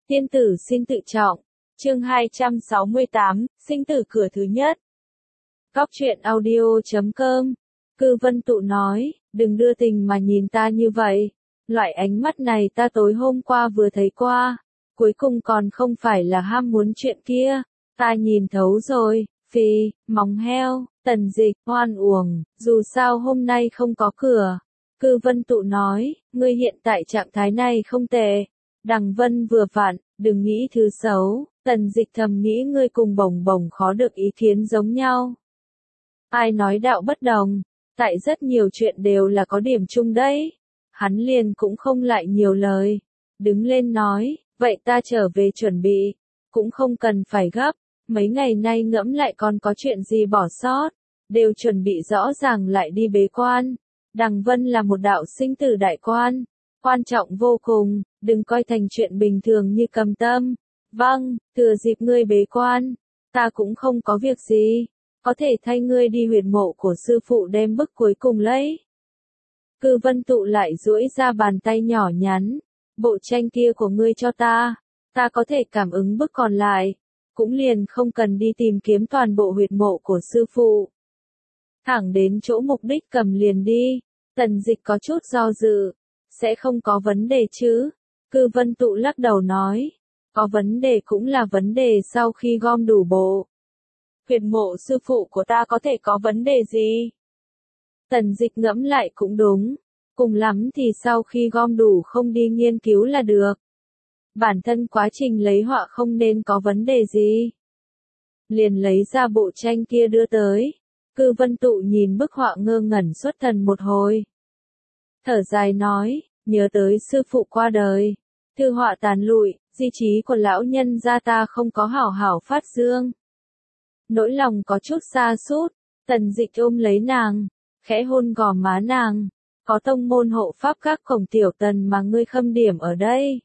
Tiên tử xin tự trọng. Chương 268, sinh tử cửa thứ nhất. Góc truyện audio.com. Cư Vân Tụ nói, đừng đưa tình mà nhìn ta như vậy. Loại ánh mắt này ta tối hôm qua vừa thấy qua. Cuối cùng còn không phải là ham muốn chuyện kia. Ta nhìn thấu rồi, phì, móng heo, Tần Dịch, hoan uổng, dù sao hôm nay không có cửa. Cư Vân Tụ nói, ngươi hiện tại trạng thái này không tệ. Đằng Vân vừa vặn, đừng nghĩ thứ xấu. Tần Dịch thầm nghĩ ngươi cùng Bồng Bồng khó được ý kiến giống nhau. Ai nói đạo bất đồng, tại rất nhiều chuyện đều là có điểm chung đấy. Hắn liền cũng không lại nhiều lời. Đứng lên nói, vậy ta trở về chuẩn bị. Cũng không cần phải gấp, mấy ngày nay ngẫm lại còn có chuyện gì bỏ sót. Đều chuẩn bị rõ ràng lại đi bế quan. Đằng Vân là một đạo sinh tử đại quan. Quan trọng vô cùng, đừng coi thành chuyện bình thường như cầm tâm. Vâng, thừa dịp ngươi bế quan, ta cũng không có việc gì. Có thể thay ngươi đi huyệt mộ của sư phụ đem bức cuối cùng lấy. Cư Vân Tụ lại duỗi ra bàn tay nhỏ nhắn. Bộ tranh kia của ngươi cho ta có thể cảm ứng bức còn lại. Cũng liền không cần đi tìm kiếm toàn bộ huyệt mộ của sư phụ. Thẳng đến chỗ mục đích cầm liền đi. Tần Dịch có chút do dự. Sẽ không có vấn đề chứ? Cư Vân Tụ lắc đầu nói. Có vấn đề cũng là vấn đề sau khi gom đủ bộ. Huyệt mộ sư phụ của ta có thể có vấn đề gì? Tần Dịch ngẫm lại cũng đúng. Cùng lắm thì sau khi gom đủ không đi nghiên cứu là được. Bản thân quá trình lấy họa không nên có vấn đề gì. Liền lấy ra bộ tranh kia đưa tới. Cư Vân Tụ nhìn bức họa ngơ ngẩn xuất thần một hồi. Thở dài nói, nhớ tới sư phụ qua đời. Thư họa tàn lụi, di trí của lão nhân gia ta không có hảo hảo phát dương. Nỗi lòng có chút xa sút. Tần Dịch ôm lấy nàng, khẽ hôn gò má nàng. Có tông môn hộ pháp các cổng tiểu Tần mà ngươi khâm điểm ở đây.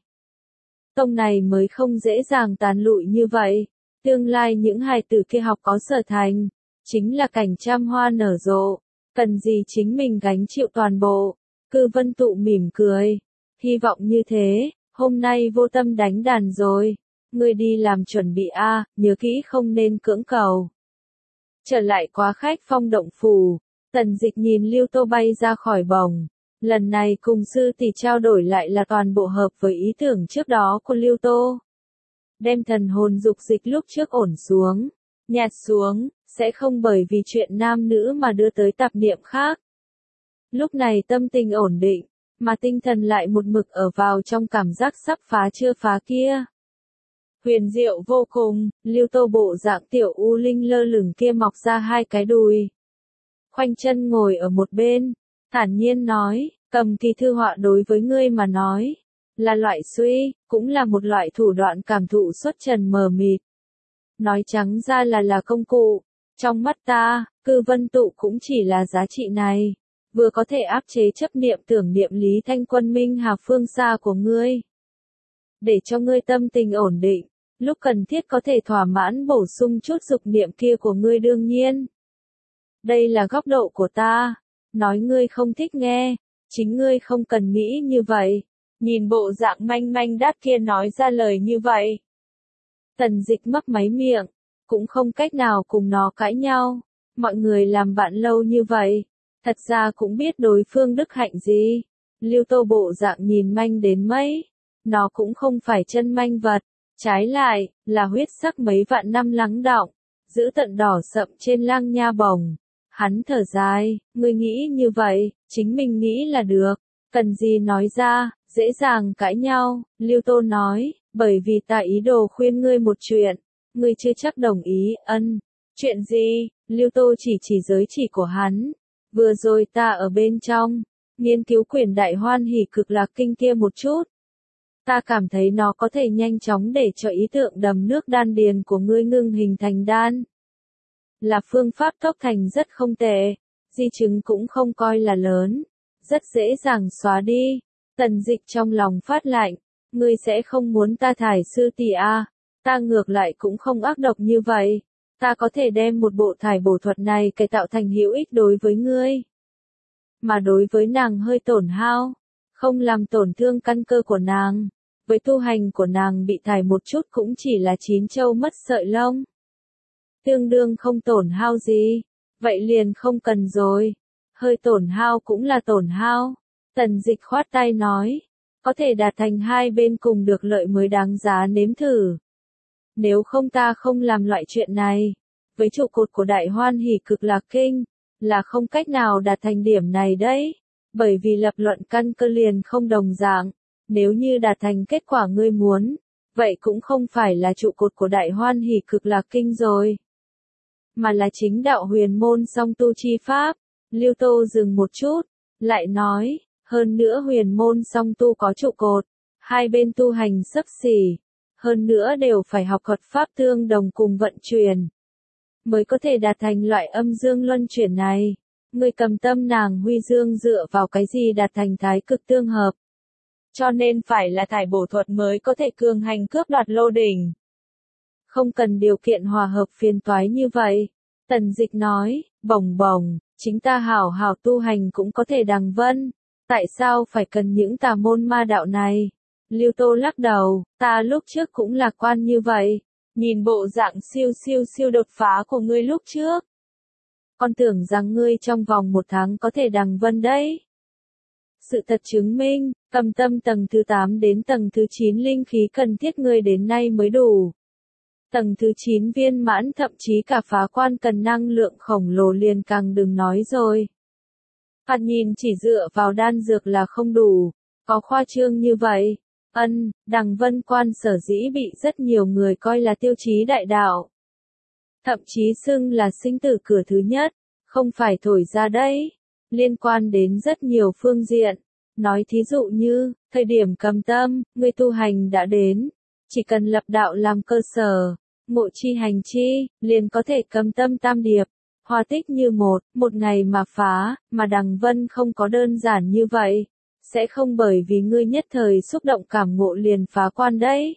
Tông này mới không dễ dàng tàn lụi như vậy. Tương lai những hài tử kia học có sở thành, chính là cảnh trăm hoa nở rộ. Cần gì chính mình gánh chịu toàn bộ. Cư Vân Tụ mỉm cười. Hy vọng như thế. Hôm nay vô tâm đánh đàn rồi. Ngươi đi làm chuẩn bị a, nhớ kỹ không nên cưỡng cầu. Trở lại quá khách phong động phủ. Tần Dịch nhìn Lưu Tô bay ra khỏi bồng. Lần này cùng sư tỷ trao đổi lại là toàn bộ hợp với ý tưởng trước đó của Lưu Tô. Đem thần hồn dục dịch lúc trước ổn xuống, nhạt xuống, sẽ không bởi vì chuyện nam nữ mà đưa tới tạp niệm khác. Lúc này tâm tình ổn định, mà tinh thần lại một mực ở vào trong cảm giác sắp phá chưa phá kia. Huyền diệu vô cùng, Lưu Tô bộ dạng tiểu u linh lơ lửng kia mọc ra hai cái đùi. Khoanh chân ngồi ở một bên, thản nhiên nói, cầm kỳ thư họa đối với ngươi mà nói, là loại suy, cũng là một loại thủ đoạn cảm thụ xuất trần mờ mịt. Nói trắng ra là công cụ, trong mắt ta, Cư Vân Tụ cũng chỉ là giá trị này. Vừa có thể áp chế chấp niệm tưởng niệm Lý Thanh Quân Minh Hà phương xa của ngươi. Để cho ngươi tâm tình ổn định, lúc cần thiết có thể thỏa mãn bổ sung chút dục niệm kia của ngươi đương nhiên. Đây là góc độ của ta. Nói ngươi không thích nghe, chính ngươi không cần nghĩ như vậy. Nhìn bộ dạng manh manh đát kia nói ra lời như vậy. Tần Dịch mấp máy miệng, cũng không cách nào cùng nó cãi nhau. Mọi người làm bạn lâu như vậy. Thật ra cũng biết đối phương đức hạnh gì. Lưu Tô bộ dạng nhìn manh đến mấy. Nó cũng không phải chân manh vật. Trái lại, là huyết sắc mấy vạn năm lắng đọng. Giữ tận đỏ sậm trên lang nha bồng. Hắn thở dài, ngươi nghĩ như vậy, chính mình nghĩ là được. Cần gì nói ra, dễ dàng cãi nhau. Lưu Tô nói, bởi vì ta ý đồ khuyên ngươi một chuyện. Ngươi chưa chắc đồng ý, ân. Chuyện gì? Lưu Tô chỉ giới chỉ của hắn. Vừa rồi ta ở bên trong, nghiên cứu quyển Đại Hoan Hỷ Cực Lạc Kinh kia một chút. Ta cảm thấy nó có thể nhanh chóng để cho ý tượng đầm nước đan điền của ngươi ngưng hình thành đan. Là phương pháp tốc thành rất không tệ, di chứng cũng không coi là lớn, rất dễ dàng xóa đi. Tần Dịch trong lòng phát lạnh, ngươi sẽ không muốn ta thải sư tỷ a? Ta ngược lại cũng không ác độc như vậy. Ta có thể đem một bộ thải bổ thuật này cải tạo thành hữu ích đối với ngươi. Mà đối với nàng hơi tổn hao, không làm tổn thương căn cơ của nàng. với tu hành của nàng bị thải một chút cũng chỉ là chín châu mất sợi lông. Tương đương không tổn hao gì, vậy liền không cần rồi. Hơi tổn hao cũng là tổn hao. Tần Dịch khoát tay nói, có thể đạt thành hai bên cùng được lợi mới đáng giá nếm thử. Nếu không ta không làm loại chuyện này. Với trụ cột của Đại Hoan Hỷ Cực Lạc Kinh, là không cách nào đạt thành điểm này đấy. Bởi vì lập luận căn cơ liền không đồng dạng. Nếu như đạt thành kết quả ngươi muốn, vậy cũng không phải là trụ cột của Đại Hoan Hỷ Cực Lạc Kinh rồi. Mà là chính đạo huyền môn song tu chi pháp. Lưu Tô dừng một chút, lại nói, hơn nữa huyền môn song tu có trụ cột, hai bên tu hành xấp xỉ, hơn nữa đều phải học thuật pháp tương đồng cùng vận chuyển, mới có thể đạt thành loại âm dương luân chuyển này. Người cầm tâm nàng huy dương dựa vào cái gì đạt thành thái cực tương hợp? Cho nên phải là thải bổ thuật mới có thể cường hành cướp đoạt lô đỉnh. Không cần điều kiện hòa hợp phiền toái như vậy. Tần Dịch nói, bồng bồng, chính ta hảo hảo tu hành cũng có thể đằng vân. Tại sao phải cần những tà môn ma đạo này? Lưu Tô lắc đầu, ta lúc trước cũng lạc quan như vậy. Nhìn bộ dạng siêu đột phá của ngươi lúc trước. Con tưởng rằng ngươi trong vòng 1 tháng có thể đằng vân đấy. Sự thật chứng minh, cầm tâm tầng thứ 8 đến tầng thứ 9 linh khí cần thiết ngươi đến nay mới đủ. Tầng thứ 9 viên mãn thậm chí cả phá quan cần năng lượng khổng lồ liền càng đừng nói rồi. Phạt nhìn chỉ dựa vào đan dược là không đủ, có khoa trương như vậy. Đằng vân quan sở dĩ bị rất nhiều người coi là tiêu chí đại đạo. Thậm chí xưng là sinh tử cửa thứ nhất, không phải thổi ra đấy. Liên quan đến rất nhiều phương diện. Nói thí dụ như, thời điểm cầm tâm, người tu hành đã đến. Chỉ cần lập đạo làm cơ sở, ngộ chi hành chi, liền có thể cầm tâm tam điệp. Hòa tích như một ngày mà phá, mà đằng vân không có đơn giản như vậy. Sẽ không bởi vì ngươi nhất thời xúc động cảm ngộ liền phá quan đấy.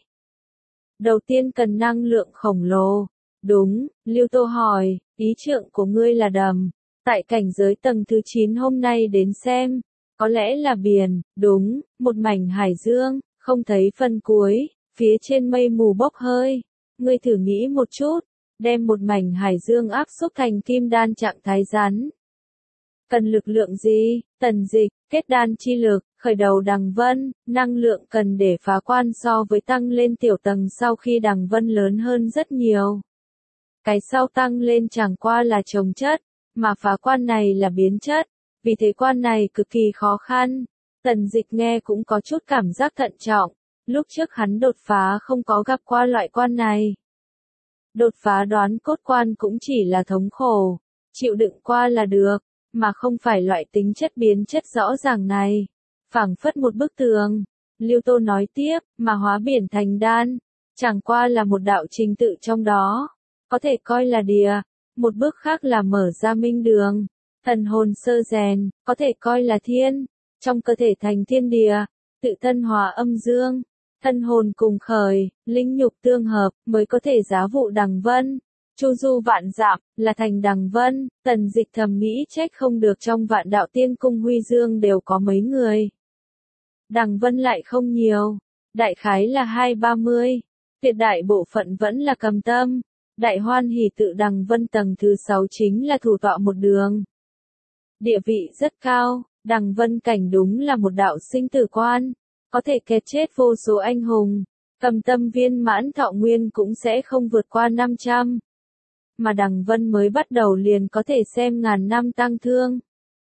Đầu tiên cần năng lượng khổng lồ. Đúng, Lưu Tô hỏi, ý trượng của ngươi là đầm. Tại cảnh giới tầng thứ 9 hôm nay đến xem, có lẽ là biển, đúng, một mảnh hải dương, không thấy phần cuối, phía trên mây mù bốc hơi. Ngươi thử nghĩ một chút, đem một mảnh hải dương áp xúc thành kim đan trạng thái rắn. Cần lực lượng gì? Tần Dịch, kết đan chi lực, khởi đầu đằng vân, năng lượng cần để phá quan so với tăng lên tiểu tầng sau khi đằng vân lớn hơn rất nhiều. Cái sau tăng lên chẳng qua là trồng chất, mà phá quan này là biến chất, vì thế quan này cực kỳ khó khăn. Tần Dịch nghe cũng có chút cảm giác thận trọng, lúc trước hắn đột phá không có gặp qua loại quan này. Đột phá đoán cốt quan cũng chỉ là thống khổ, chịu đựng qua là được, mà không phải loại tính chất biến chất rõ ràng này. Phảng phất một bức tường, Lưu Tô nói tiếp, mà hóa biển thành đan, chẳng qua là một đạo trình tự trong đó, có thể coi là địa, một bước khác là mở ra minh đường, thần hồn sơ rèn, có thể coi là thiên, trong cơ thể thành thiên địa, tự thân hòa âm dương, thân hồn cùng khởi, linh nhục tương hợp, mới có thể giá vụ đằng vân. Chu du vạn dặm, là thành đằng vân. Tần Dịch thầm nghĩ trách không được trong vạn đạo tiên cung huy dương đều có mấy người. Đằng vân lại không nhiều, đại khái là 20-30, tuyệt đại bộ phận vẫn là cầm tâm. Đại Hoan Hỷ tự đằng vân tầng thứ 6 chính là thủ tọa một đường. Địa vị rất cao, đằng vân cảnh đúng là một đạo sinh tử quan, có thể kẹt chết vô số anh hùng. Cầm tâm viên mãn thọ nguyên cũng sẽ không vượt qua 500. Mà đằng vân mới bắt đầu liền có thể xem ngàn năm tăng thương.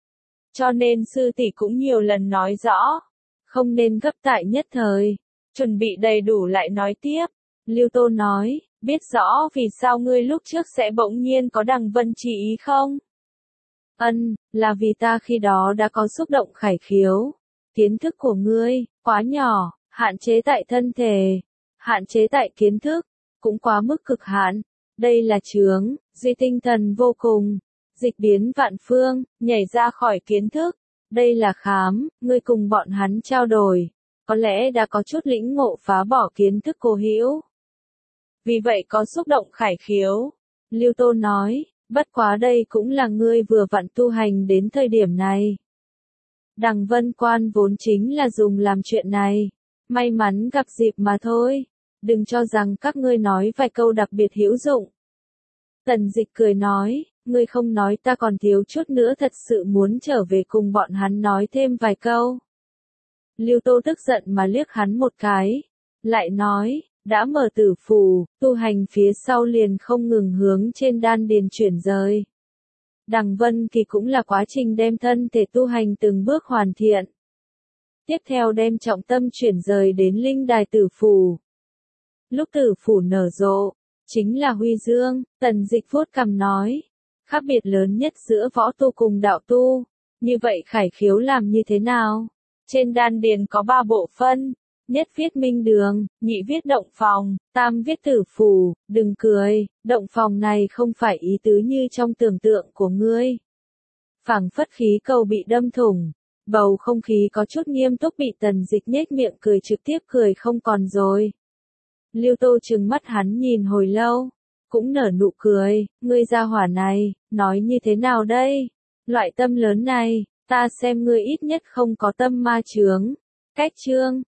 Cho nên sư tỷ cũng nhiều lần nói rõ, không nên gấp tại nhất thời, chuẩn bị đầy đủ lại nói tiếp. Lưu Tô nói, biết rõ vì sao ngươi lúc trước sẽ bỗng nhiên có đằng vân chỉ ý không? Là vì ta khi đó đã có xúc động khải khiếu. Kiến thức của ngươi, quá nhỏ, hạn chế tại thân thể, hạn chế tại kiến thức, cũng quá mức cực hạn. Đây là chướng, duy tinh thần vô cùng, dịch biến vạn phương, nhảy ra khỏi kiến thức. Đây là khám, ngươi cùng bọn hắn trao đổi, có lẽ đã có chút lĩnh ngộ phá bỏ kiến thức cố hữu. Vì vậy có xúc động khải khiếu. Lưu Tô nói, bất quá đây cũng là ngươi vừa vặn tu hành đến thời điểm này. Đằng vân quan vốn chính là dùng làm chuyện này, may mắn gặp dịp mà thôi. Đừng cho rằng các ngươi nói vài câu đặc biệt hữu dụng. Tần Dịch cười nói, ngươi không nói ta còn thiếu chút nữa thật sự muốn trở về cùng bọn hắn nói thêm vài câu. Lưu Tô tức giận mà liếc hắn một cái, lại nói, đã mở tử phù, tu hành phía sau liền không ngừng hướng trên đan điền chuyển rời. Đằng Vân Kỳ cũng là quá trình đem thân thể tu hành từng bước hoàn thiện. Tiếp theo đem trọng tâm chuyển rời đến linh đài tử phù. Lúc tử phù nở rộ, chính là huy dương, Tần Dịch vuốt cằm nói. Khác biệt lớn nhất giữa võ tu cùng đạo tu. Như vậy khải khiếu làm như thế nào? Trên đan điền có 3 bộ phân. Nhất viết minh đường, nhị viết động phòng, tam viết tử phù, đừng cười, động phòng này không phải ý tứ như trong tưởng tượng của ngươi. Phảng phất khí cầu bị đâm thủng, bầu không khí có chút nghiêm túc bị Tần Dịch nhếch miệng cười trực tiếp cười không còn rồi. Lưu Tô trừng mắt hắn nhìn hồi lâu, cũng nở nụ cười, ngươi gia hỏa này, nói như thế nào đây? Loại tâm lớn này, ta xem ngươi ít nhất không có tâm ma chướng. Cách chương